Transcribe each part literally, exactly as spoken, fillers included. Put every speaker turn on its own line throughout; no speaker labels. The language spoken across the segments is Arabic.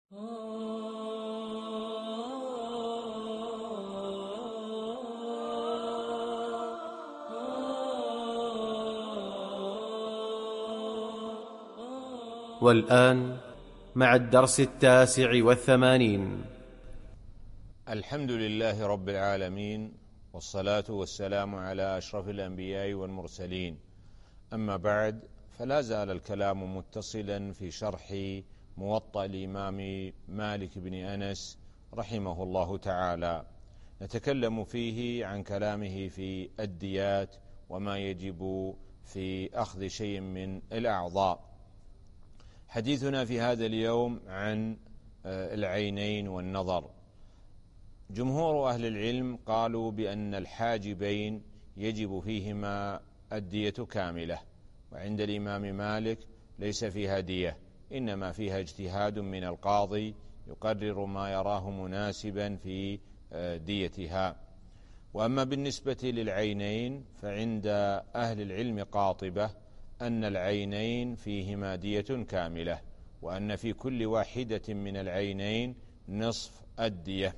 والآن مع الدرس التاسع والثمانين.
الحمد لله رب العالمين، والصلاة والسلام على أشرف الأنبياء والمرسلين. أما بعد، فلا زال الكلام متصلا في شرح موطأ الإمام مالك بن أنس رحمه الله تعالى، نتكلم فيه عن كلامه في الديات وما يجب في أخذ شيء من الأعضاء. حديثنا في هذا اليوم عن العينين والنظر. جمهور أهل العلم قالوا بأن الحاجبين يجب فيهما الدية كاملة، وعند الإمام مالك ليس فيها دية، إنما فيها اجتهاد من القاضي يقرر ما يراه مناسبا في ديتها. وأما بالنسبة للعينين فعند أهل العلم قاطبة أن العينين فيهما دية كاملة، وأن في كل واحدة من العينين نصف الدية.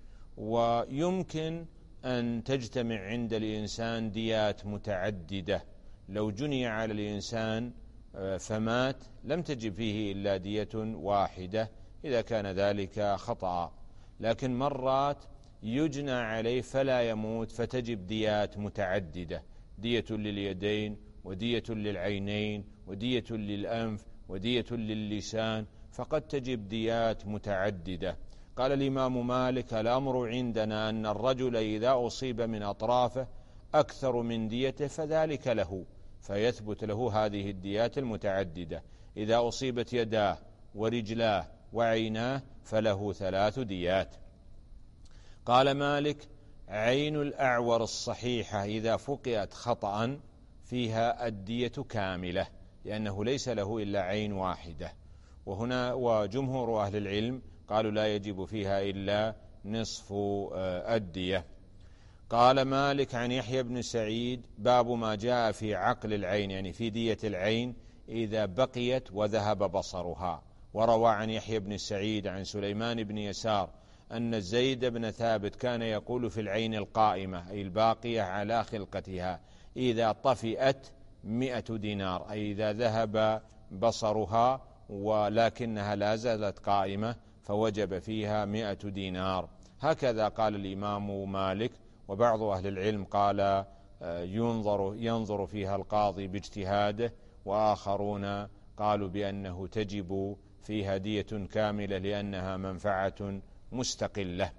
ويمكن أن تجتمع عند الإنسان ديات متعددة. لو جني على الإنسان فمات لم تجب فيه إلا دية واحدة إذا كان ذلك خطأ، لكن مرات يجنى عليه فلا يموت فتجب ديات متعددة، دية لليدين ودية للعينين ودية للأنف ودية للسان، فقد تجب ديات متعددة. قال الإمام مالك: الأمر عندنا أن الرجل إذا أصيب من أطرافه أكثر من ديته فذلك له، فيثبت له هذه الديات المتعددة. إذا أصيبت يداه ورجلاه وعيناه فله ثلاث ديات. قال مالك: عين الأعور الصحيحة إذا فقئت خطأ فيها الدية كاملة، لأنه ليس له إلا عين واحدة. وهنا وجمهور أهل العلم قالوا لا يجب فيها إلا نصف الدية. قال مالك عن يحيى بن سعيد: باب ما جاء في عقل العين، يعني في دية العين إذا بقيت وذهب بصرها. وروى عن يحيى بن سعيد عن سليمان بن يسار أن زيد بن ثابت كان يقول في العين القائمة أي الباقية على خلقتها إذا طفئت مئة دينار، أي إذا ذهب بصرها ولكنها لا زالت قائمة فوجب فيها مئة دينار. هكذا قال الإمام مالك. وبعض أهل العلم قال ينظر, ينظر فيها القاضي باجتهاده، وآخرون قالوا بأنه تجب فيها دية كاملة لأنها منفعة مستقلة.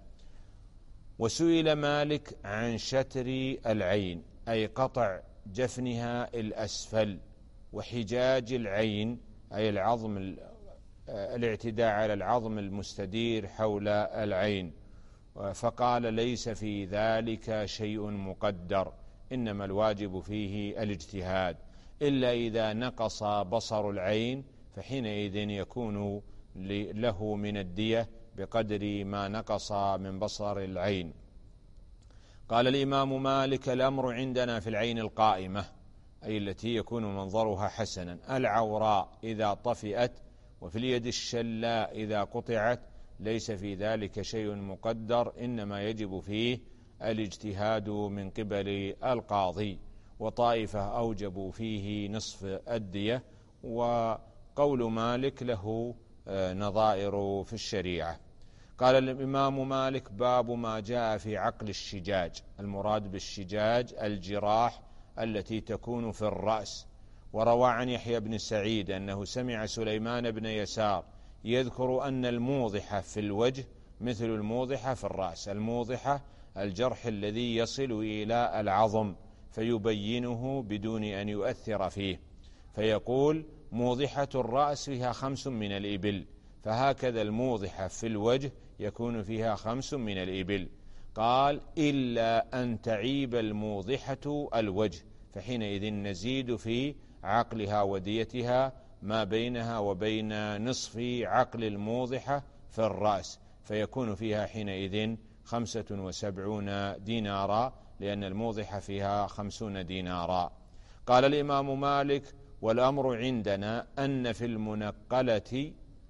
وسئل مالك عن شتر العين أي قطع جفنها الأسفل، وحجاج العين أي العظم الاعتداء على العظم المستدير حول العين، فقال: ليس في ذلك شيء مقدر، إنما الواجب فيه الاجتهاد، إلا إذا نقص بصر العين فحينئذ يكون له من الدية بقدر ما نقص من بصر العين. قال الإمام مالك: الأمر عندنا في العين القائمة أي التي يكون منظرها حسنا، العوراء إذا طفئت، وفي اليد الشلاء إذا قطعت، ليس في ذلك شيء مقدر، إنما يجب فيه الاجتهاد من قبل القاضي. وطائفة أوجبوا فيه نصف الدية، وقول مالك له نظائر في الشريعة. قال الإمام مالك: باب ما جاء في عقل الشجاج. المراد بالشجاج الجراح التي تكون في الرأس. وروى عن يحيى بن سعيد أنه سمع سليمان بن يسار يذكر أن الموضحة في الوجه مثل الموضحة في الرأس. الموضحة الجرح الذي يصل إلى العظم فيبينه بدون أن يؤثر فيه، فيقول: موضحة الرأس فيها خمس من الإبل، فهكذا الموضحة في الوجه يكون فيها خمس من الإبل. قال: إلا أن تعيب الموضحة الوجه، فحينئذ نزيد في عقلها وديتها ما بينها وبين نصف عقل الموضحة في الرأس، فيكون فيها حينئذ خمسة وسبعون دينارا، لأن الموضحة فيها خمسون دينارا. قال الإمام مالك: والأمر عندنا أن في المنقلة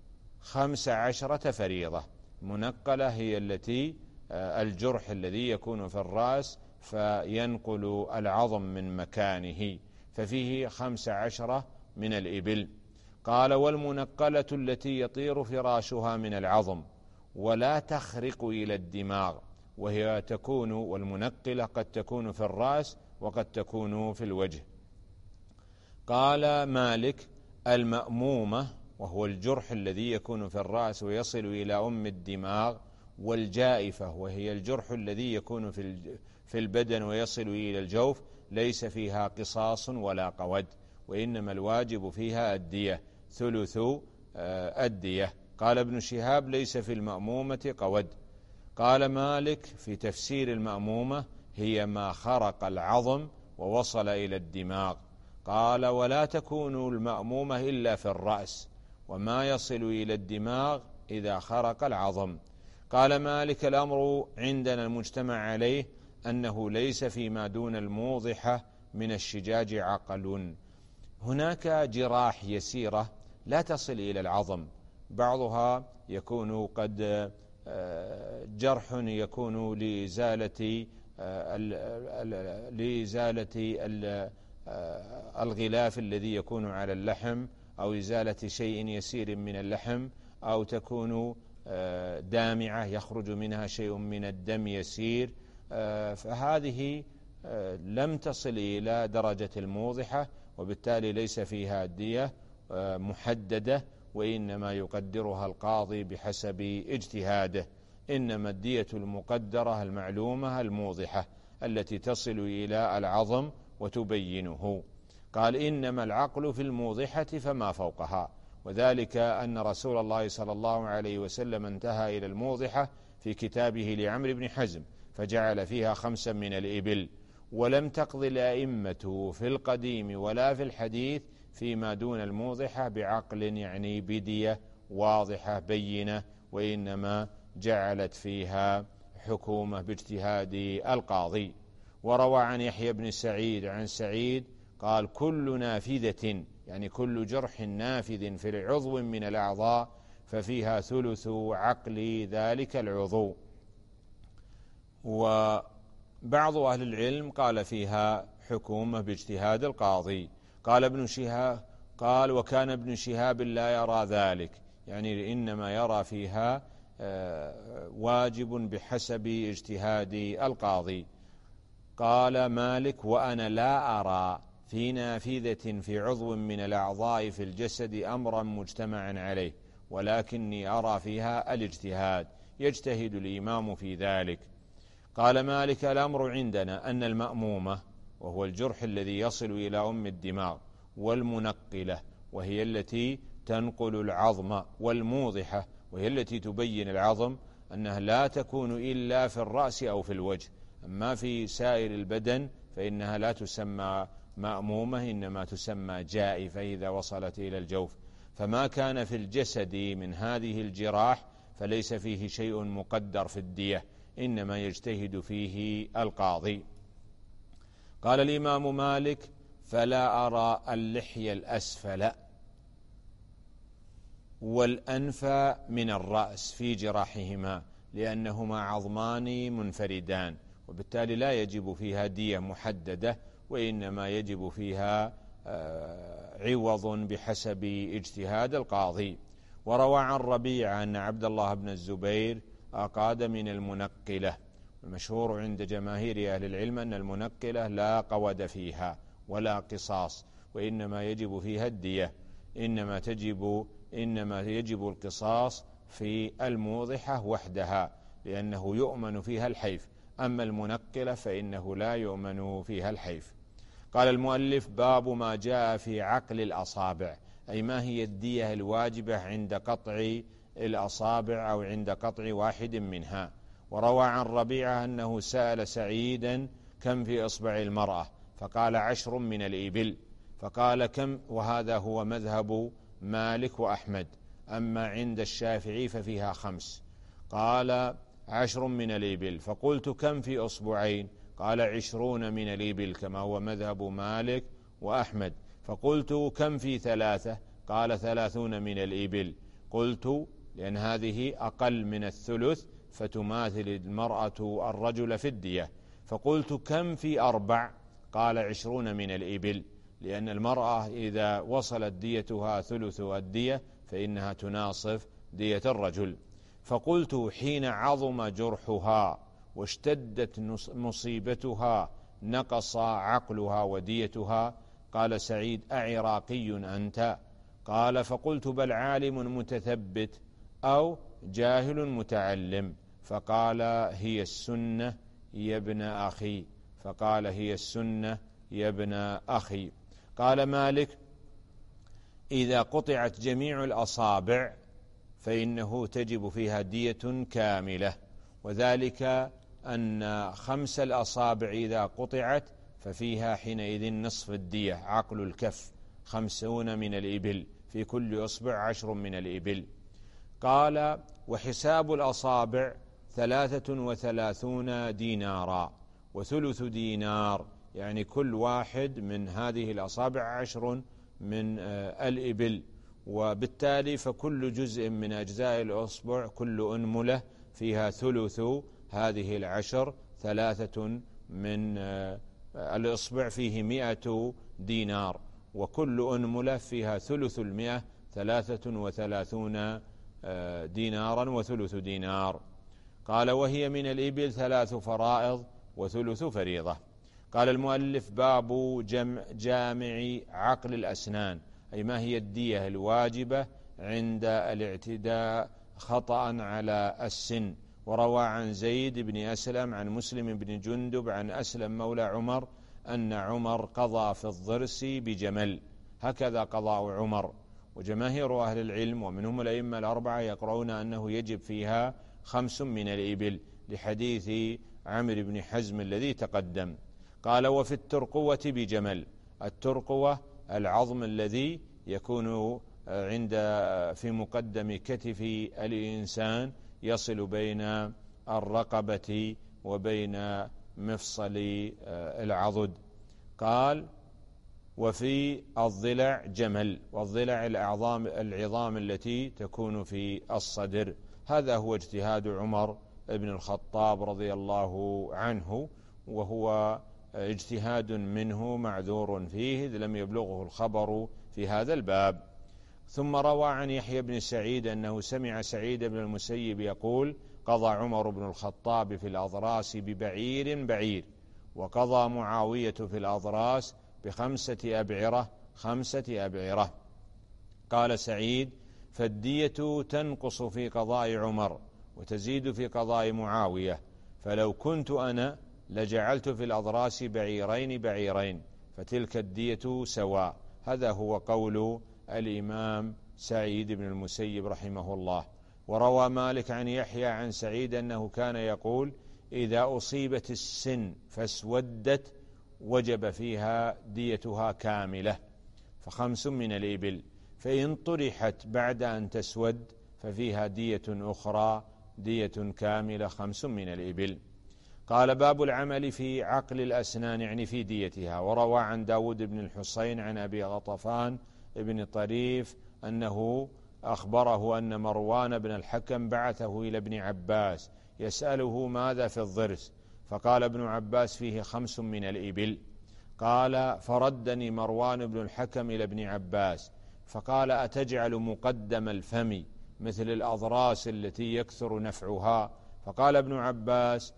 خمس عشرة فريضة. منقلة هي التي الجرح الذي يكون في الرأس فينقل العظم من مكانه، ففيه خمس عشرة من الإبل. قال والمنقلة التي يطير فراشها من العظم ولا تخرق إلى الدماغ، وهي تكون والمنقلة قد تكون في الرأس وقد تكون في الوجه. قال مالك المأمومة وهو الجرح الذي يكون في الرأس ويصل إلى أم الدماغ، والجائفة وهي الجرح الذي يكون في في البدن ويصل إلى الجوف ليس فيها قصاص ولا قود، وإنما الواجب فيها الدية ثلث الدية. قال ابن شهاب ليس في المأمومة قود. قال مالك في تفسير المأمومة هي ما خرق العظم ووصل إلى الدماغ. قال ولا تكون المأمومة إلا في الرأس، وما يصل إلى الدماغ إذا خرق العظم. قال مالك الأمر عندنا المجتمع عليه أنه ليس فيما دون الموضحة من الشجاج عقل. هناك جراح يسيرة لا تصل إلى العظم، بعضها يكون قد جرح يكون لإزالة لإزالة الغلاف الذي يكون على اللحم أو إزالة شيء يسير من اللحم، أو تكون دامعة يخرج منها شيء من الدم يسير، فهذه لم تصل إلى درجة الموضحة، وبالتالي ليس فيها دية محددة، وإنما يقدرها القاضي بحسب اجتهاده. إنما الدية المقدرة المعلومة الموضحة التي تصل إلى العظم وتبينه. قال إنما العقل في الموضحة فما فوقها، وذلك أن رسول الله صلى الله عليه وسلم انتهى إلى الموضحة في كتابه لعمرو بن حزم فجعل فيها خمسا من الإبل، ولم تقض الأئمة في القديم ولا في الحديث فيما دون الموضحة بعقل يعني بدية واضحة بينة، وإنما جعلت فيها حكومة باجتهاد القاضي. وروى عن يحيى بن سعيد عن سعيد قال كل نافذة يعني كل جرح نافذ في العضو من الأعضاء ففيها ثلث عقل ذلك العضو. وبعض أهل العلم قال فيها حكومة باجتهاد القاضي. قال ابن شهاب قال وكان ابن شهاب لا يرى ذلك، يعني إنما يرى فيها واجب بحسب اجتهاد القاضي. قال مالك وأنا لا أرى في نافذة في عضو من الأعضاء في الجسد أمرا مجتمعا عليه، ولكني أرى فيها الاجتهاد، يجتهد الإمام في ذلك. قال مالك الأمر عندنا أن المأمومة وهو الجرح الذي يصل إلى أم الدماغ، والمنقلة وهي التي تنقل العظم، والموضحة وهي التي تبين العظم، أنها لا تكون إلا في الرأس أو في الوجه، أما في سائر البدن فإنها لا تسمى مأمومة، إنما تسمى جائفة إذا وصلت إلى الجوف. فما كان في الجسد من هذه الجراح فليس فيه شيء مقدر في الدية، إنما يجتهد فيه القاضي. قال الإمام مالك فلا أرى اللحية الأسفل والأنف من الرأس في جراحهما، لأنهما عظمان منفردان، وبالتالي لا يجب فيها دية محددة، وإنما يجب فيها عوض بحسب اجتهاد القاضي. وروى عن ربيعة أن عبد الله بن الزبير أقاد من المنقلة. المشهور عند جماهير أهل العلم أن المنقلة لا قود فيها ولا قصاص، وإنما يجب فيها الدية، إنما تجب إنما يجب القصاص في الموضحة وحدها، لأنه يؤمن فيها الحيف، أما المنقلة فإنه لا يؤمن فيها الحيف. قال المؤلف باب ما جاء في عقل الأصابع، أي ما هي الدية الواجبة عند قطع الأصابع أو عند قطع واحد منها. وروى عن ربيعة أنه سأل سعيدا كم في إصبع المرأة، فقال عشر من الإبل، فقال كم، وهذا هو مذهب مالك وأحمد، أما عند الشافعي ففيها خمس. قال عشر من الإبل، فقلت كم في أصبعين، قال عشرون من الإبل كما هو مذهب مالك وأحمد. فقلت كم في ثلاثة، قال ثلاثون من الإبل. قلت لأن هذه أقل من الثلث فتماثل المرأة الرجل في الدية. فقلت كم في أربع؟ قال عشرون من الإبل، لأن المرأة إذا وصلت ديتها ثلث الدية فإنها تناصف دية الرجل. فقلت حين عظم جرحها واشتدت مصيبتها نقص عقلها وديتها؟ قال سعيد أعراقي أنت؟ قال فقلت بل عالم متثبت أو جاهل متعلم؟ فقال هي السنة يا ابن أخي فقال هي السنة يا ابن أخي. قال مالك إذا قطعت جميع الأصابع فإنه تجب فيها دية كاملة، وذلك أن خمس الأصابع إذا قطعت ففيها حينئذ نصف الدية، عقل الكف خمسون من الإبل، في كل إصبع عشر من الإبل. قال وحساب الأصابع ثلاثة وثلاثون دينارا وثلث دينار، يعني كل واحد من هذه الأصابع عشر من الإبل، وبالتالي فكل جزء من أجزاء الأصبع كل أنملة فيها ثلث هذه العشر، ثلاثة من الإصبع فيه مئة دينار، وكل أنملة فيها ثلث المئة، ثلاثة وثلاثون دينارا وثلث دينار. قال وهي من الإبل ثلاث فرائض وثلث فريضة. قال المؤلف باب جمع جامع عقل الأسنان، أي ما هي الدية الواجبة عند الاعتداء خطأ على السن. وروى عن زيد بن أسلم عن مسلم بن جندب عن أسلم مولى عمر أن عمر قضى في الضرس بجمل، هكذا قضاء عمر. وجماهير أهل العلم ومنهم الأئمة الأربعة يقرؤون أنه يجب فيها خمس من الإبل، لحديث عمرو بن حزم الذي تقدم. قال وفي الترقوة بجمل، الترقوة العظم الذي يكون عند في مقدم كتف الإنسان يصل بين الرقبة وبين مفصل العضد. قال وفي الضلع جمل، والضلع الأعظام العظام التي تكون في الصدر. هذا هو اجتهاد عمر بن الخطاب رضي الله عنه، وهو اجتهاد منه معذور فيه إذ لم يبلغه الخبر في هذا الباب. ثم روى عن يحيى بن سعيد أنه سمع سعيد بن المسيب يقول قضى عمر بن الخطاب في الأضراس ببعير بعير، وقضى معاوية في الأضراس بخمسة أبعرة خمسة أبعرة. قال سعيد فالدية تنقص في قضاء عمر وتزيد في قضاء معاوية، فلو كنت أنا لجعلت في الأضراس بعيرين بعيرين فتلك الدية سواء. هذا هو قول الإمام سعيد بن المسيب رحمه الله. وروى مالك عن يحيى عن سعيد أنه كان يقول إذا أصيبت السن فاسودت وجب فيها ديتها كاملة، فخمس من الإبل، فإن طرحت بعد أن تسود ففيها دية أخرى دية كاملة خمس من الإبل. قال باب العمل في عقل الأسنان، يعني في ديتها. وروى عن داود بن الحصين عن أبي غطفان ابن طريف أنه أخبره أن مروان بن الحكم بعثه إلى ابن عباس يسأله ماذا في الضرس، فقال ابن عباس فيه خمس من الإبل. قال فردني مروان بن الحكم إلى ابن عباس فقال أتجعل مقدم الفم مثل الأضراس التي يكثر نفعها؟ فقال ابن عباس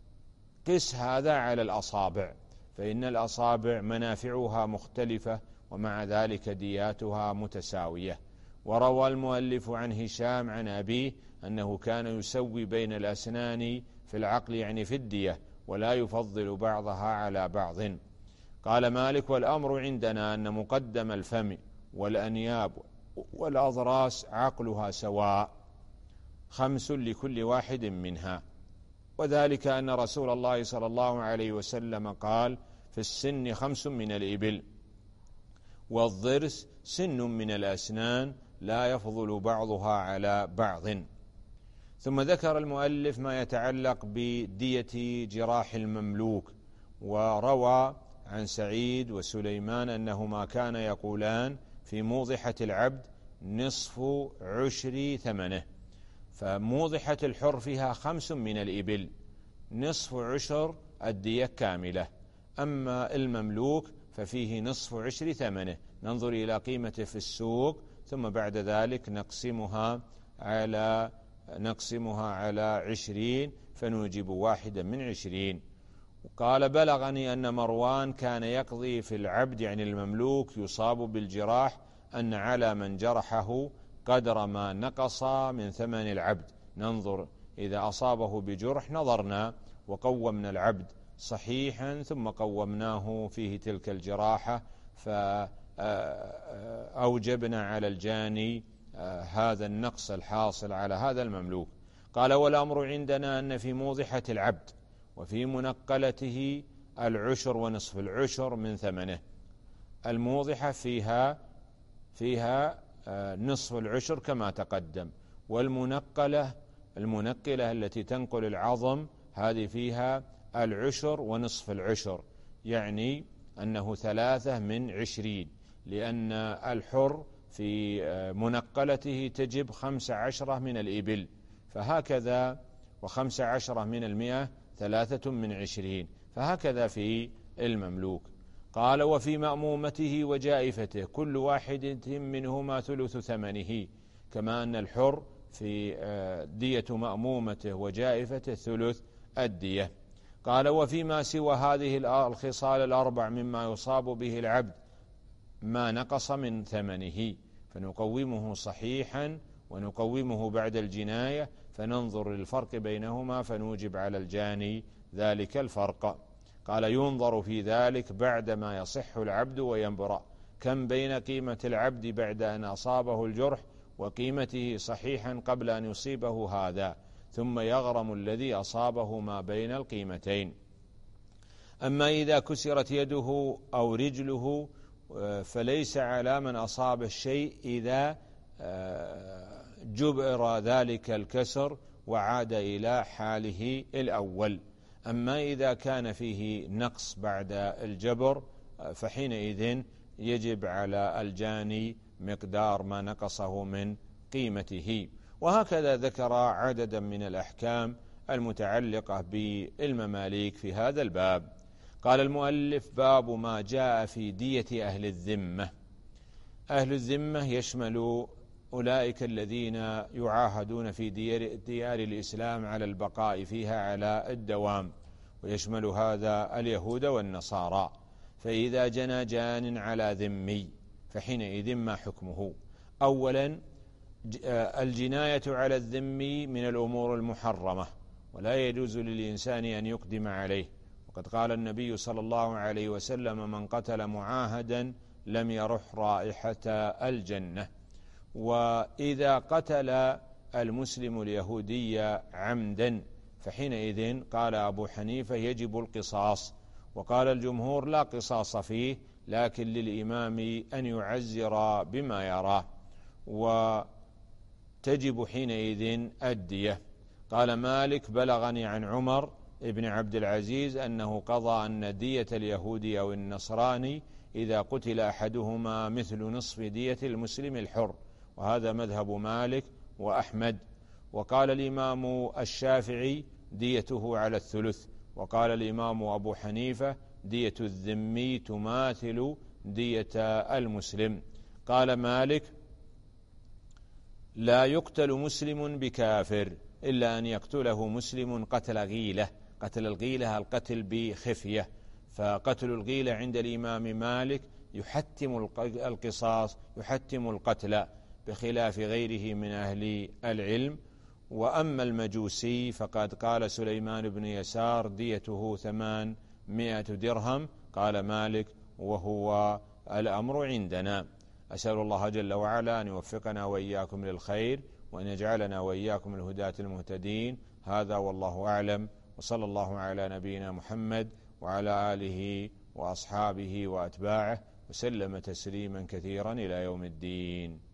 قس هذا على الأصابع، فإن الأصابع منافعها مختلفة ومع ذلك دياتها متساوية. وروى المؤلف عن هشام عن أبيه أنه كان يسوي بين الأسنان في العقل، يعني في الدية، ولا يفضل بعضها على بعض. قال مالك والأمر عندنا أن مقدم الفم والأنياب والأضراس عقلها سواء، خمس لكل واحد منها، وذلك أن رسول الله صلى الله عليه وسلم قال في السن خمس من الإبل، والضرس سن من الأسنان لا يفضل بعضها على بعض. ثم ذكر المؤلف ما يتعلق بدية جراح المملوك، وروى عن سعيد وسليمان أنهما كان يقولان في موضحة العبد نصف عشر ثمنه، فموضحة الحر فيها خمس من الإبل، نصف عشر الدية كاملة. أما المملوك ففيه نصف عشر ثمنه، ننظر إلى قيمته في السوق ثم بعد ذلك نقسمها على نقسمها على عشرين فنوجب واحدا من عشرين. وقال بلغني أن مروان كان يقضي في العبد يعني المملوك يصاب بالجراح أن على من جرحه قدر ما نقص من ثمن العبد. ننظر إذا أصابه بجرح نظرنا وقومنا العبد صحيحا ثم قومناه فيه تلك الجراحة فأوجبنا على الجاني هذا النقص الحاصل على هذا المملوك. قال والأمر عندنا أن في موضحة العبد وفي منقلته العشر ونصف العشر من ثمنه. الموضحة فيها فيها نصف العشر كما تقدم، والمنقلة المنقلة التي تنقل العظم هذه فيها العشر ونصف العشر، يعني أنه ثلاثة من عشرين، لأن الحر في منقلته تجب خمس عشرة من الإبل، فهكذا وخمس عشرة من المئة ثلاثة من عشرين، فهكذا في المملوك. قال وفي مأمومته وجائفته كل واحد منهما ثلث ثمنه، كما أن الحر في دية مأمومته وجائفته ثلث الدية. قال وفيما سوى هذه الخصال الأربع مما يصاب به العبد ما نقص من ثمنه فنقومه صحيحا ونقومه بعد الجناية، فننظر للفرق بينهما فنوجب على الجاني ذلك الفرق. قال ينظر في ذلك بعدما يصح العبد وينبرأ، كم بين قيمة العبد بعد أن أصابه الجرح وقيمته صحيحا قبل أن يصيبه هذا، ثم يغرم الذي أصابه ما بين القيمتين. أما إذا كسرت يده أو رجله فليس على من أصاب الشيء إذا جبر ذلك الكسر وعاد إلى حاله الأول. أما إذا كان فيه نقص بعد الجبر فحينئذ يجب على الجاني مقدار ما نقصه من قيمته. وهكذا ذكر عددا من الأحكام المتعلقة بالمماليك في هذا الباب. قال المؤلف باب ما جاء في دية أهل الذمة. أهل الذمة يشمل أولئك الذين يعاهدون في ديار الإسلام على البقاء فيها على الدوام، ويشمل هذا اليهود والنصارى. فإذا جنى جان على ذمي فحينئذ ما حكمه؟ أولا الجناية على الذمي من الأمور المحرمة، ولا يجوز للإنسان أن يقدم عليه، وقد قال النبي صلى الله عليه وسلم من قتل معاهدا لم يرح رائحة الجنة. وإذا قتل المسلم اليهودي عمدا فحينئذ قال أبو حنيفة يجب القصاص، وقال الجمهور لا قصاص فيه، لكن للإمام أن يعزر بما يراه وتجب حينئذ الدية. قال مالك بلغني عن عمر ابن عبد العزيز أنه قضى أن دية اليهودي أو النصراني إذا قتل أحدهما مثل نصف دية المسلم الحر، وهذا مذهب مالك وأحمد. وقال الإمام الشافعي ديته على الثلث، وقال الإمام أبو حنيفة دية الذمي تماثل دية المسلم. قال مالك لا يقتل مسلم بكافر إلا أن يقتله مسلم قتل غيلة. قتل الغيلة القتل بخفية، فقتل الغيلة عند الإمام مالك يحتم القصاص يحتم القتل بخلاف غيره من أهل العلم. وأما المجوسي فقد قال سليمان بن يسار ديته ثمانمائة درهم، قال مالك وهو الأمر عندنا. أسأل الله جل وعلا أن يوفقنا وإياكم للخير وأن يجعلنا وإياكم الهداة المهتدين. هذا والله أعلم، وصلى الله على نبينا محمد وعلى آله وأصحابه وأتباعه وسلم تسليما كثيرا إلى يوم الدين.